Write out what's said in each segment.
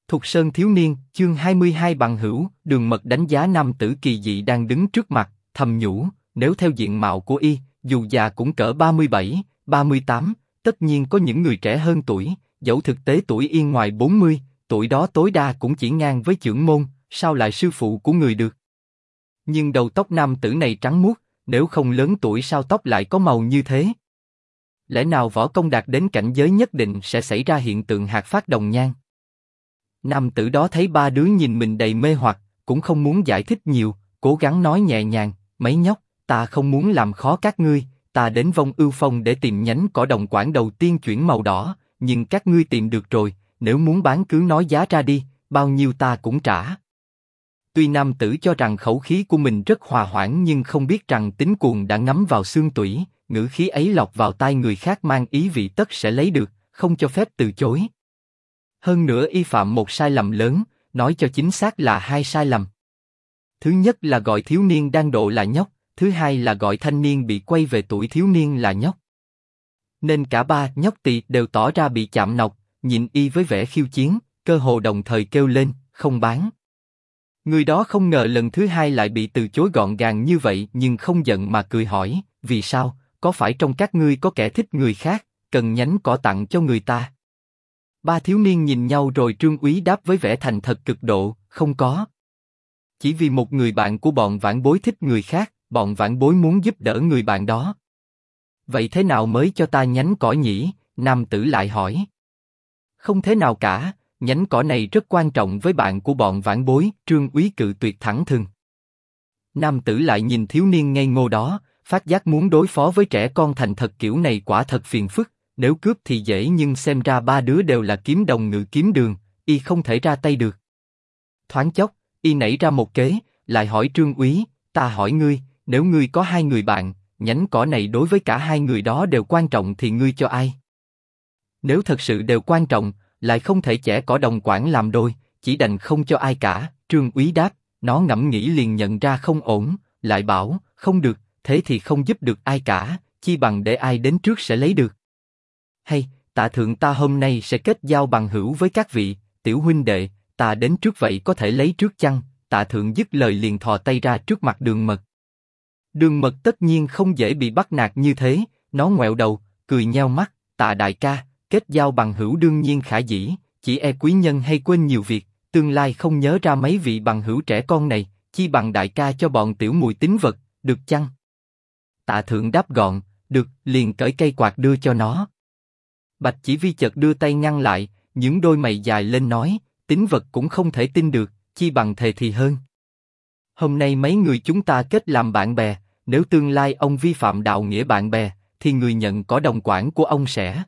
Thục Sơn thiếu niên, chương 22 bằng hữu. Đường Mật đánh giá nam tử kỳ dị đang đứng trước mặt, thầm nhủ, nếu theo diện mạo của y, dù già cũng cỡ 37, 38, tất nhiên có những người trẻ hơn tuổi, dẫu thực tế tuổi y ngoài 40, tuổi đó tối đa cũng chỉ ngang với chưởng môn, sao lại sư phụ của người được. Nhưng đầu tóc nam tử này trắng muốt, nếu không lớn tuổi sao tóc lại có màu như thế? Lẽ nào võ công đạt đến cảnh giới nhất định sẽ xảy ra hiện tượng hạt phát đồng nhan? Nam tử đó thấy ba đứa nhìn mình đầy mê hoặc, cũng không muốn giải thích nhiều, cố gắng nói nhẹ nhàng, mấy nhóc, ta không muốn làm khó các ngươi, ta đến Vong Ưu Phong để tìm nhánh cỏ đồng quản đầu tiên chuyển màu đỏ, nhưng các ngươi tìm được rồi, nếu muốn bán cứ nói giá ra đi, bao nhiêu ta cũng trả. Tuy nam tử cho rằng khẩu khí của mình rất hòa hoãn nhưng không biết rằng tính cuồng đã ngấm vào xương tủy, ngữ khí ấy lọt vào tai người khác mang ý vị tất sẽ lấy được, không cho phép từ chối. Hơn nữa y phạm một sai lầm lớn, nói cho chính xác là hai sai lầm. Thứ nhất là gọi thiếu niên đang độ là nhóc, thứ hai là gọi thanh niên bị quay về tuổi thiếu niên là nhóc. Nên cả ba nhóc tỳ đều tỏ ra bị chạm nọc, nhìn y với vẻ khiêu chiến, cơ hồ đồng thời kêu lên, không bán. Người đó không ngờ lần thứ hai lại bị từ chối gọn gàng như vậy nhưng không giận mà cười hỏi, vì sao, có phải trong các ngươi có kẻ thích người khác, cần nhánh cỏ tặng cho người ta? Ba thiếu niên nhìn nhau rồi Trương Úy đáp với vẻ thành thật cực độ, không có. Chỉ vì một người bạn của bọn vãn bối thích người khác, bọn vãn bối muốn giúp đỡ người bạn đó. Vậy thế nào mới cho ta nhánh cỏ nhỉ? Nam tử lại hỏi. Không thế nào cả, nhánh cỏ này rất quan trọng với bạn của bọn vãn bối, Trương Úy cự tuyệt thẳng thừng. Nam tử lại nhìn thiếu niên ngây ngô đó, phát giác muốn đối phó với trẻ con thành thật kiểu này quả thật phiền phức. Nếu cướp thì dễ nhưng xem ra ba đứa đều là kiếm đồng ngự kiếm đường, y không thể ra tay được. Thoáng chốc, y nảy ra một kế, lại hỏi Trương Úy, ta hỏi ngươi, nếu ngươi có hai người bạn, nhánh cỏ này đối với cả hai người đó đều quan trọng thì ngươi cho ai? Nếu thật sự đều quan trọng, lại không thể chẻ cỏ đồng quản làm đôi, chỉ đành không cho ai cả. Trương Úy đáp, nó ngẫm nghĩ liền nhận ra không ổn, lại bảo, không được, thế thì không giúp được ai cả, chi bằng để ai đến trước sẽ lấy được. Hay, tạ thượng ta hôm nay sẽ kết giao bằng hữu với các vị, tiểu huynh đệ, ta đến trước vậy có thể lấy trước chăng? Tạ thượng dứt lời liền thò tay ra trước mặt Đường Mật. Đường Mật tất nhiên không dễ bị bắt nạt như thế, nó ngoẹo đầu, cười nheo mắt, tạ đại ca, kết giao bằng hữu đương nhiên khả dĩ, chỉ e quý nhân hay quên nhiều việc, tương lai không nhớ ra mấy vị bằng hữu trẻ con này, chi bằng đại ca cho bọn tiểu mùi tín vật, được chăng? Tạ thượng đáp gọn, được, liền cởi cây quạt đưa cho nó. Bạch Chỉ Vi chợt đưa tay ngăn lại, những đôi mày dài lên nói, tín vật cũng không thể tin được, chi bằng thề thì hơn. Hôm nay mấy người chúng ta kết làm bạn bè, nếu tương lai ông vi phạm đạo nghĩa bạn bè, thì người nhận cỏ đồng quản của ông sẽ.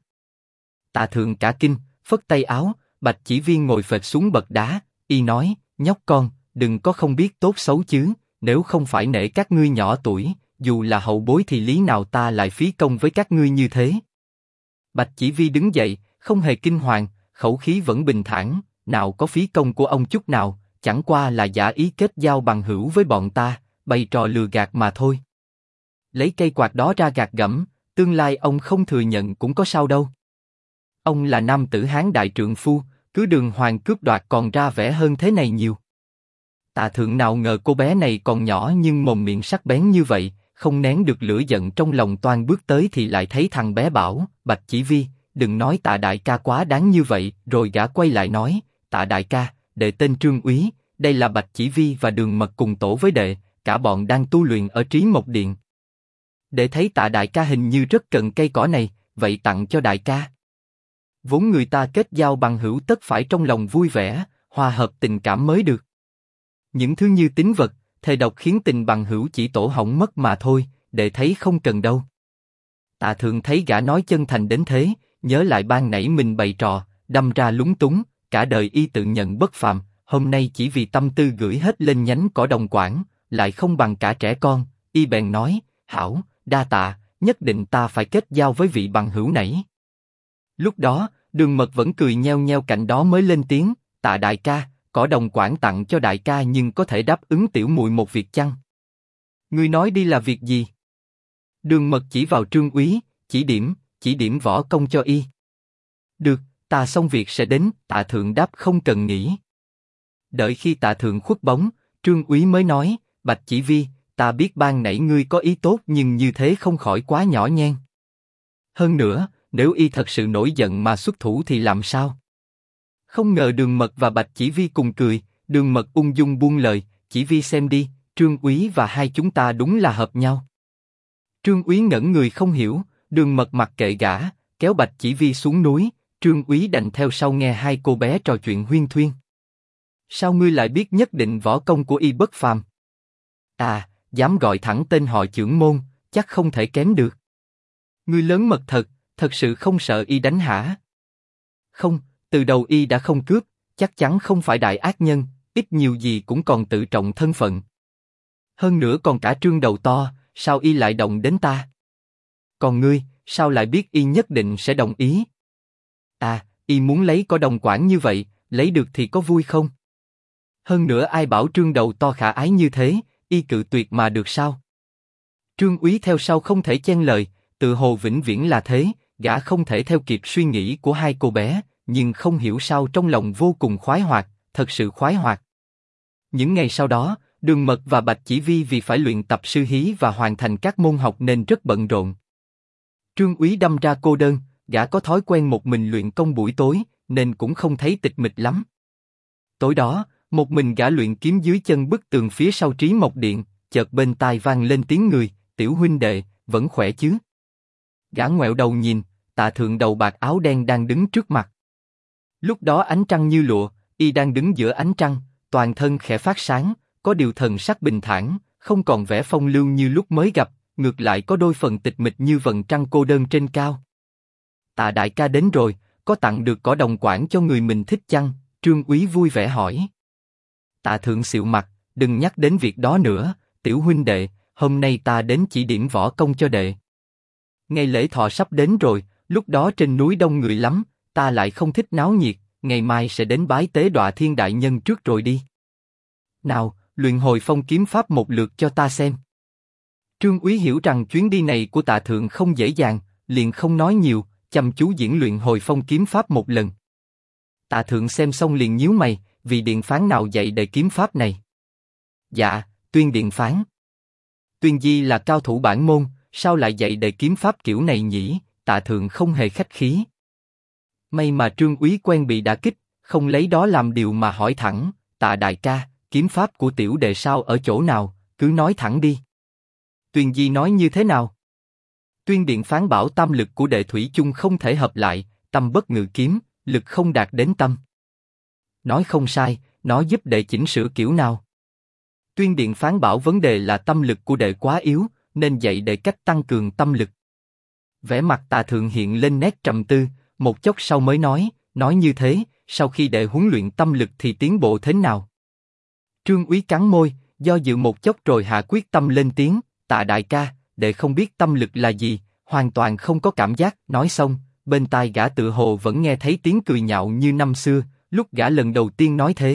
Tạ thượng cả kinh, phất tay áo, Bạch Chỉ Vi ngồi phệt xuống bậc đá, y nói, nhóc con, đừng có không biết tốt xấu chứ, nếu không phải nể các ngươi nhỏ tuổi, dù là hậu bối thì lý nào ta lại phí công với các ngươi như thế. Bạch Chỉ Vi đứng dậy, không hề kinh hoàng, khẩu khí vẫn bình thản, nào có phí công của ông chút nào, chẳng qua là giả ý kết giao bằng hữu với bọn ta, bày trò lừa gạt mà thôi. Lấy cây quạt đó ra gạt gẫm, tương lai ông không thừa nhận cũng có sao đâu. Ông là nam tử Hán đại trượng phu, cứ đường hoàng cướp đoạt còn ra vẻ hơn thế này nhiều. Tạ thượng nào ngờ cô bé này còn nhỏ nhưng mồm miệng sắc bén như vậy, không nén được lửa giận trong lòng toan bước tới thì lại thấy thằng bé bảo, Bạch Chỉ Vi, đừng nói tạ đại ca quá đáng như vậy, rồi gã quay lại nói, tạ đại ca, đệ tên Trương Úy, đây là Bạch Chỉ Vi và Đường Mật cùng tổ với đệ, cả bọn đang tu luyện ở Trí Mộc Điện. Đệ thấy tạ đại ca hình như rất cần cây cỏ này, vậy tặng cho đại ca. Vốn người ta kết giao bằng hữu tất phải trong lòng vui vẻ, hòa hợp tình cảm mới được. Những thứ như tín vật, thề độc khiến tình bằng hữu chỉ tổ hỏng mất mà thôi, đệ thấy không cần đâu. Tạ thượng thấy gã nói chân thành đến thế, nhớ lại ban nãy mình bày trò, đâm ra lúng túng, cả đời y tự nhận bất phàm, hôm nay chỉ vì tâm tư gửi hết lên nhánh cỏ đồng quản, lại không bằng cả trẻ con, y bèn nói, hảo, đa tạ, nhất định ta phải kết giao với vị bằng hữu nãy. Lúc đó, Đường Mật vẫn cười nheo nheo cạnh đó mới lên tiếng, tạ đại ca, cỏ đồng quản tặng cho đại ca nhưng có thể đáp ứng tiểu muội một việc chăng? Ngươi nói đi là việc gì? Đường Mật chỉ vào Trương Úy, chỉ điểm võ công cho y. Được, ta xong việc sẽ đến, Tạ Thượng đáp không cần nghĩ. Đợi khi Tạ Thượng khuất bóng, Trương Úy mới nói, Bạch Chỉ Vi, ta biết ban nãy ngươi có ý tốt nhưng như thế không khỏi quá nhỏ nhen. Hơn nữa, nếu y thật sự nổi giận mà xuất thủ thì làm sao? Không ngờ Đường Mật và Bạch Chỉ Vi cùng cười, Đường Mật ung dung buông lời, Chỉ Vi xem đi, Trương Úy và hai chúng ta đúng là hợp nhau. Trương Úy ngẩn người không hiểu, Đường Mật mặc kệ gã, kéo Bạch Chỉ Vi xuống núi, Trương Úy đành theo sau nghe hai cô bé trò chuyện huyên thuyên. Sao ngươi lại biết nhất định võ công của y bất phàm? À, dám gọi thẳng tên họ Chưởng môn, chắc không thể kém được. Ngươi lớn mật thật, thật sự không sợ y đánh hả? Không, từ đầu y đã không cướp, chắc chắn không phải đại ác nhân, ít nhiều gì cũng còn tự trọng thân phận. Hơn nữa còn cả Trương đầu to, sao y lại động đến ta? Còn ngươi, sao lại biết y nhất định sẽ đồng ý? À, y muốn lấy có đồng quản như vậy, lấy được thì có vui không? Hơn nữa ai bảo Trương đầu to khả ái như thế, y cự tuyệt mà được sao? Trương Úy theo sau không thể chen lời, tự hồ vĩnh viễn là thế, gã không thể theo kịp suy nghĩ của hai cô bé, nhưng không hiểu sao trong lòng vô cùng khoái hoạt, thật sự khoái hoạt. Những ngày sau đó, Đường Mật và Bạch Chỉ Vi vì phải luyện tập sư hí và hoàn thành các môn học nên rất bận rộn. Trương Úy đâm ra cô đơn, gã có thói quen một mình luyện công buổi tối, nên cũng không thấy tịch mịch lắm. Tối đó, một mình gã luyện kiếm dưới chân bức tường phía sau Trí Mộc Điện, chợt bên tai vang lên tiếng người, Tiểu huynh đệ, vẫn khỏe chứ? Gã ngoẹo đầu nhìn, Tạ Thượng đầu bạc áo đen đang đứng trước mặt. Lúc đó ánh trăng như lụa, y đang đứng giữa ánh trăng, toàn thân khẽ phát sáng, có điều thần sắc bình thản, không còn vẻ phong lưu như lúc mới gặp, ngược lại có đôi phần tịch mịch như vầng trăng cô đơn trên cao. Tạ đại ca đến rồi, có tặng được cỏ đồng quản cho người mình thích chăng? Trương Úy vui vẻ hỏi. Tạ Thượng xịu mặt, đừng nhắc đến việc đó nữa, tiểu huynh đệ, hôm nay ta đến chỉ điểm võ công cho đệ. Ngày lễ thọ sắp đến rồi, lúc đó trên núi đông người lắm, ta lại không thích náo nhiệt, ngày mai sẽ đến bái tế Đọa Thiên đại nhân trước rồi đi. Nào, luyện hồi phong kiếm pháp một lượt cho ta xem. Trương Úy hiểu rằng chuyến đi này của Tạ Thượng không dễ dàng, liền không nói nhiều, chăm chú diễn luyện hồi phong kiếm pháp một lần. Tạ Thượng xem xong liền nhíu mày, vì điện phán nào dạy đệ kiếm pháp này? Dạ, Tuyên điện phán. Tuyên Di là cao thủ bản môn, sao lại dạy đệ kiếm pháp kiểu này nhỉ? Tạ Thượng không hề khách khí. May mà Trương Úy quen bị đả kích, không lấy đó làm điều mà hỏi thẳng, Tạ đại ca, kiếm pháp của tiểu đệ sao ở chỗ nào, cứ nói thẳng đi. Tuyên Di nói như thế nào? Tuyên điện phán bảo tâm lực của đệ thủy chung không thể hợp lại, tâm bất ngự kiếm, lực không đạt đến tâm. Nói không sai, nó giúp đệ chỉnh sửa kiểu nào? Tuyên điện phán bảo vấn đề là tâm lực của đệ quá yếu, nên dạy đệ cách tăng cường tâm lực. Vẻ mặt Tạ Thượng hiện lên nét trầm tư, một chốc sau mới nói như thế, sau khi đệ huấn luyện tâm lực thì tiến bộ thế nào? Trương Úy cắn môi, do dự một chốc rồi hạ quyết tâm lên tiếng, Tạ đại ca, đệ không biết tâm lực là gì, hoàn toàn không có cảm giác. Nói xong, bên tai gã tự hồ vẫn nghe thấy tiếng cười nhạo như năm xưa, lúc gã lần đầu tiên nói thế.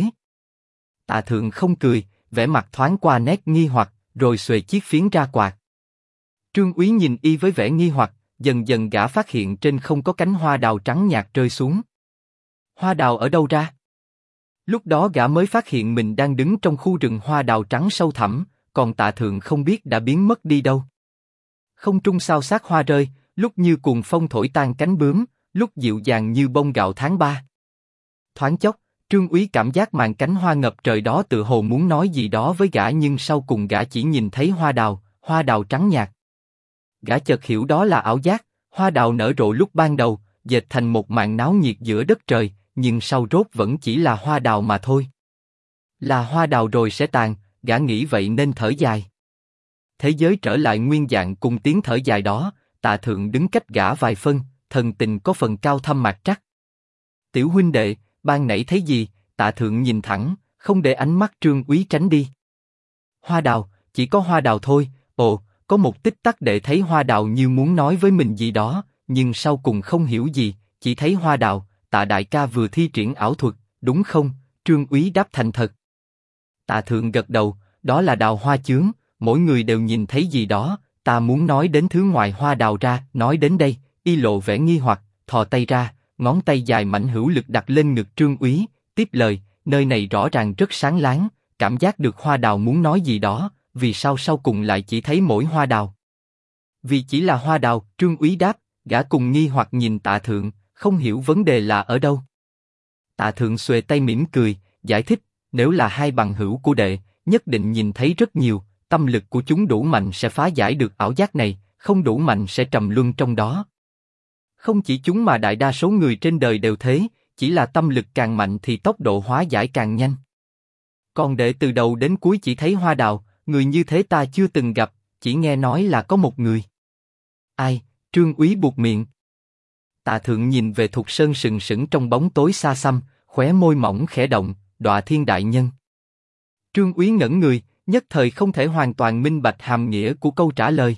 Tạ Thượng không cười, vẻ mặt thoáng qua nét nghi hoặc, rồi xuề chiếc phiến ra quạt. Trương Úy nhìn y với vẻ nghi hoặc, dần dần gã phát hiện trên không có cánh hoa đào trắng nhạt rơi xuống. Hoa đào ở đâu ra? Lúc đó gã mới phát hiện mình đang đứng trong khu rừng hoa đào trắng sâu thẳm, còn Tạ Thượng không biết đã biến mất đi đâu. Không trung sao sát hoa rơi, lúc như cuồng phong thổi tan cánh bướm, lúc dịu dàng như bông gạo tháng 3. Thoáng chốc, Trương Úy cảm giác màn cánh hoa ngập trời đó tự hồ muốn nói gì đó với gã, nhưng sau cùng gã chỉ nhìn thấy hoa đào trắng nhạt. Gã chợt hiểu đó là ảo giác, hoa đào nở rộ lúc ban đầu, dệt thành một màn náo nhiệt giữa đất trời, nhưng sau rốt vẫn chỉ là hoa đào mà thôi. Là hoa đào rồi sẽ tàn, gã nghĩ vậy nên thở dài. Thế giới trở lại nguyên dạng cùng tiếng thở dài đó, Tạ Thượng đứng cách gã vài phân, thần tình có phần cao thâm mạc trắc. Tiểu huynh đệ, ban nãy thấy gì? Tạ Thượng nhìn thẳng, không để ánh mắt Trương Úy tránh đi. Hoa đào, chỉ có hoa đào thôi. Ồ, có một tích tắc đệ thấy hoa đào như muốn nói với mình gì đó, nhưng sau cùng không hiểu gì, chỉ thấy hoa đào. Tạ đại ca vừa thi triển ảo thuật, đúng không? Trương Úy đáp thành thật. Tạ Thượng gật đầu, đó là đào hoa chướng, mỗi người đều nhìn thấy gì đó, ta muốn nói đến thứ ngoài hoa đào ra. Nói đến đây, y lộ vẻ nghi hoặc, thò tay ra, ngón tay dài mảnh hữu lực đặt lên ngực Trương Úy, tiếp lời, nơi này rõ ràng rất sáng láng, cảm giác được Hoa Đào muốn nói gì đó, vì sao sau cùng lại chỉ thấy mỗi Hoa Đào? Vì chỉ là Hoa Đào, Trương Úy đáp, gã cùng nghi hoặc nhìn Tạ Thượng, không hiểu vấn đề là ở đâu. Tạ Thượng xuề tay mỉm cười, giải thích, nếu là hai bằng hữu của đệ, nhất định nhìn thấy rất nhiều, tâm lực của chúng đủ mạnh sẽ phá giải được ảo giác này, không đủ mạnh sẽ trầm luân trong đó. Không chỉ chúng mà đại đa số người trên đời đều thế, chỉ là tâm lực càng mạnh thì tốc độ hóa giải càng nhanh. Còn đệ từ đầu đến cuối chỉ thấy Hoa Đào, người như thế ta chưa từng gặp, chỉ nghe nói là có một người. Ai? Trương Úy buột miệng. Tạ Thượng nhìn về Thục Sơn sừng sững trong bóng tối xa xăm, khóe môi mỏng khẽ động, Đọa Thiên đại nhân. Trương Úy ngẩn người, nhất thời không thể hoàn toàn minh bạch hàm nghĩa của câu trả lời.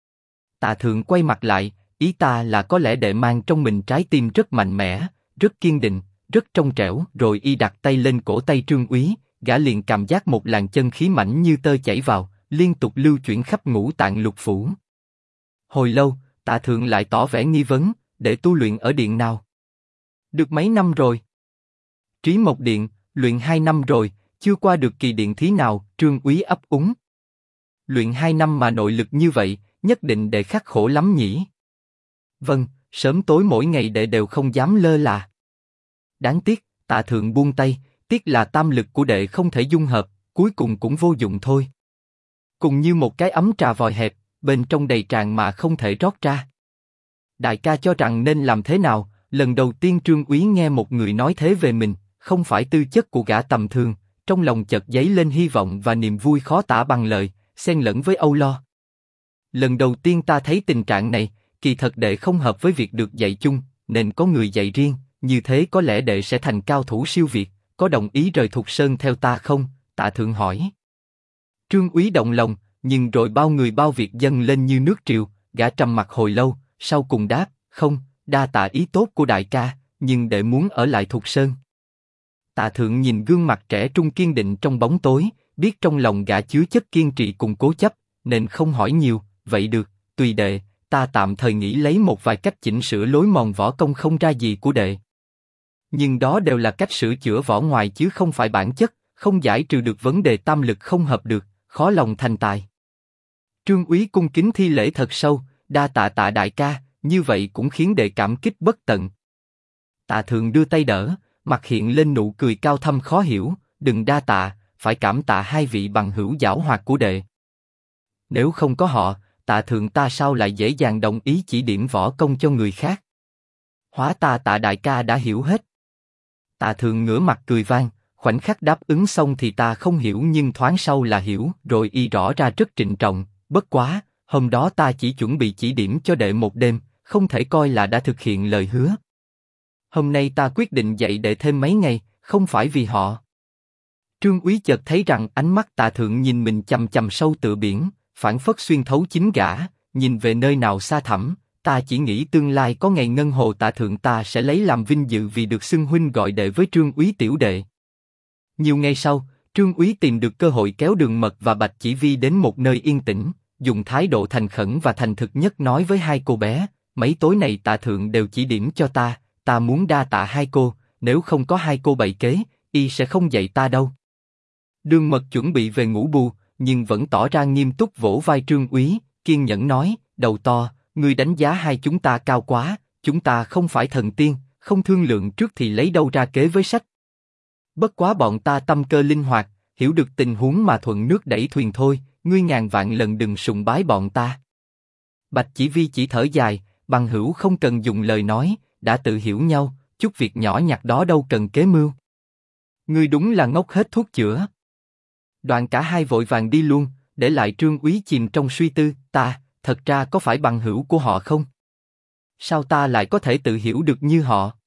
Tạ Thượng quay mặt lại, ý ta là có lẽ đệ mang trong mình trái tim rất mạnh mẽ, rất kiên định, rất trong trẻo. Rồi y đặt tay lên cổ tay Trương Úy, gã liền cảm giác một làn chân khí mãnh như tơ chảy vào, liên tục lưu chuyển khắp ngũ tạng lục phủ. Hồi lâu, Tạ Thượng lại tỏ vẻ nghi vấn, để tu luyện ở điện nào? Được mấy năm rồi? Trí Mộc Điện, luyện 2 năm rồi, chưa qua được kỳ điện thí nào. Trương Úy ấp úng. Luyện 2 năm mà nội lực như vậy, nhất định đệ khắc khổ lắm nhỉ? Vâng, sớm tối mỗi ngày đệ đều không dám lơ là. Đáng tiếc, Tạ Thượng buông tay, tiếc là tam lực của đệ không thể dung hợp, cuối cùng cũng vô dụng thôi. Cùng như một cái ấm trà vòi hẹp, bên trong đầy tràn mà không thể rót ra. Đại ca cho rằng nên làm thế nào? Lần đầu tiên Trương Úy nghe một người nói thế về mình, không phải tư chất của gã tầm thường, trong lòng chợt dấy lên hy vọng và niềm vui khó tả bằng lời, xen lẫn với âu lo. Lần đầu tiên ta thấy tình trạng này, kỳ thật đệ không hợp với việc được dạy chung, nên có người dạy riêng, như thế có lẽ đệ sẽ thành cao thủ siêu việt, có đồng ý rời Thục Sơn theo ta không? Tạ Thượng hỏi. Trương Úy động lòng, nhưng rồi bao người bao việc dâng lên như nước triều, gã trầm mặc hồi lâu, sau cùng đáp, không, đa tạ ý tốt của đại ca, nhưng đệ muốn ở lại Thục Sơn. Tạ Thượng nhìn gương mặt trẻ trung kiên định trong bóng tối, biết trong lòng gã chứa chất kiên trì cùng cố chấp, nên không hỏi nhiều. Vậy được, tùy đệ, ta tạm thời nghĩ lấy một vài cách chỉnh sửa lối mòn võ công không ra gì của đệ. Nhưng đó đều là cách sửa chữa vỏ ngoài chứ không phải bản chất, không giải trừ được vấn đề tam lực không hợp được, khó lòng thành tài. Trương Úy cung kính thi lễ thật sâu, đa tạ Tạ đại ca, như vậy cũng khiến đệ cảm kích bất tận. Tạ Thượng đưa tay đỡ, mặt hiện lên nụ cười cao thâm khó hiểu, đừng đa tạ, phải cảm tạ hai vị bằng hữu giảo hoạt của đệ. Nếu không có họ, Tạ Thượng ta sao lại dễ dàng đồng ý chỉ điểm võ công cho người khác? Hóa ta Tạ đại ca đã hiểu hết. Tạ Thượng ngửa mặt cười vang, khoảnh khắc đáp ứng xong thì ta không hiểu nhưng thoáng sau là hiểu, rồi y rõ ra rất trịnh trọng, bất quá, hôm đó ta chỉ chuẩn bị chỉ điểm cho đệ một đêm, không thể coi là đã thực hiện lời hứa. Hôm nay ta quyết định dạy đệ thêm mấy ngày, không phải vì họ. Trương Úy chợt thấy rằng ánh mắt Tạ Thượng nhìn mình chằm chằm sâu tựa biển, phảng phất xuyên thấu chính gã, nhìn về nơi nào xa thẳm. Ta chỉ nghĩ tương lai có ngày ngân hồ Tạ Thượng ta sẽ lấy làm vinh dự vì được xưng huynh gọi đệ với Trương Úy tiểu đệ. Nhiều ngày sau, Trương Úy tìm được cơ hội kéo Đường Mật và Bạch Chỉ Vi đến một nơi yên tĩnh, dùng thái độ thành khẩn và thành thực nhất nói với hai cô bé, mấy tối này Tạ Thượng đều chỉ điểm cho ta muốn đa tạ hai cô, nếu không có hai cô bày kế, y sẽ không dạy ta đâu. Đường Mật chuẩn bị về ngủ bù, nhưng vẫn tỏ ra nghiêm túc vỗ vai Trương Úy, kiên nhẫn nói, đầu to, ngươi đánh giá hai chúng ta cao quá, chúng ta không phải thần tiên, không thương lượng trước thì lấy đâu ra kế với sách. Bất quá bọn ta tâm cơ linh hoạt, hiểu được tình huống mà thuận nước đẩy thuyền thôi, ngươi ngàn vạn lần đừng sùng bái bọn ta. Bạch Chỉ Vi chỉ thở dài, bằng hữu không cần dùng lời nói, đã tự hiểu nhau, chút việc nhỏ nhặt đó đâu cần kế mưu. Ngươi đúng là ngốc hết thuốc chữa. Đoạn cả hai vội vàng đi luôn, để lại Trương Úy chìm trong suy tư, thật ra có phải bằng hữu của họ không? Sao ta lại có thể tự hiểu được như họ?